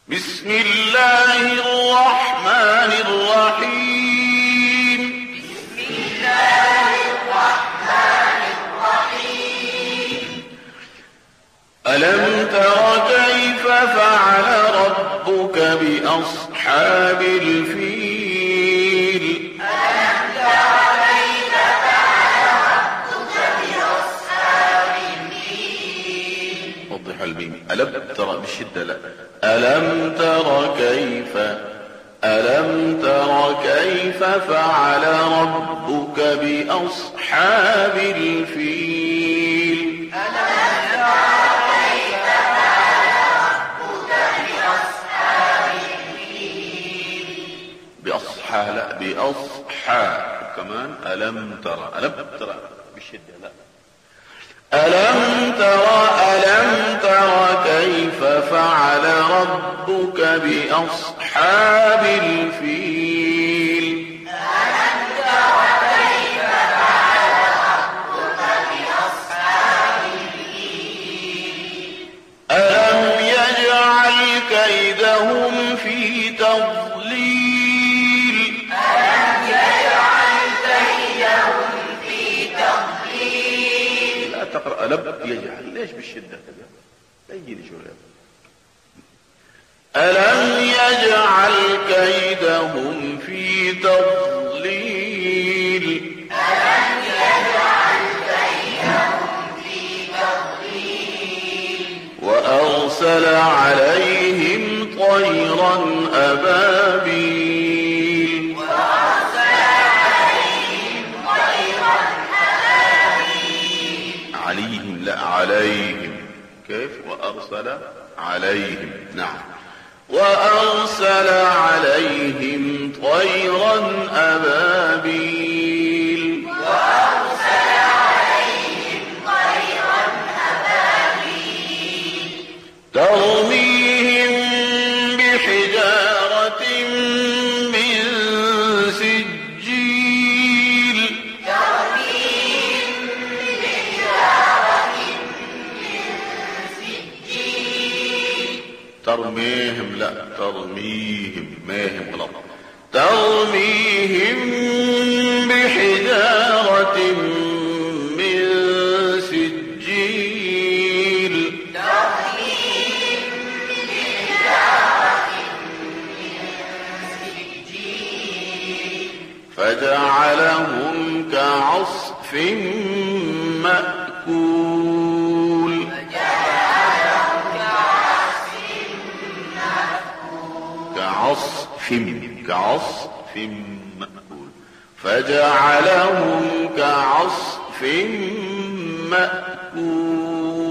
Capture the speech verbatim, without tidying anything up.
بسم الله الرحمن الرحيم. بسم الله الرحمن الرحيم. ألم تر كيف فعل ربك بأصحاب الفيل؟ ألم تر كيف فعل ربك بأصحاب الفيل. وضح الميم. ألم تر بالشدة لا. ألم تر كيف ألم تر كيف فعل ربك بأصحاب الفيل؟ ألم تر كيف فعل ربك بأصحاب الفيل. بأصحى لا بأصحى كمان. ألم ترى ألم ترى بالشدة لا. ألم ترى ألم ترى كيف فعل ربك بأصحاب الفيل؟ ألم تر كيف فعل ربك بأصحاب الفيل. ألم يجعل كيدهم في تضليل؟ ألم يجعل كيدهم في تضليل. لا تقرأ ألم يجعل. ليش بالشدة كذا؟ لين شوية. ألم يجعل كيدهم في تضليل؟ ألم يجعل كيدهم في تضليل. وأرسل عليهم طيرا أبابيل. وأرسل عليهم طيرا أبابيل. عليهم لا عليهم. كيف؟ وأرسل عليهم. نعم. وأرسل عليهم طيرا أبابيل. وأرسل عليهم طيرا أبابيل. ترميهم بحجارة من سجيل. ترميهم بحجارة من سجيل. ترميهم لا ترميهم ماهم غلط. ترميهم بحجارة من سجيل. ترميهم بحجارة من سجيل. فجعلهم كعصف مأكول. فجعلهم كعصف مأكول. كعصف كعصف مأكول. فجعلهم كعصف مأكول.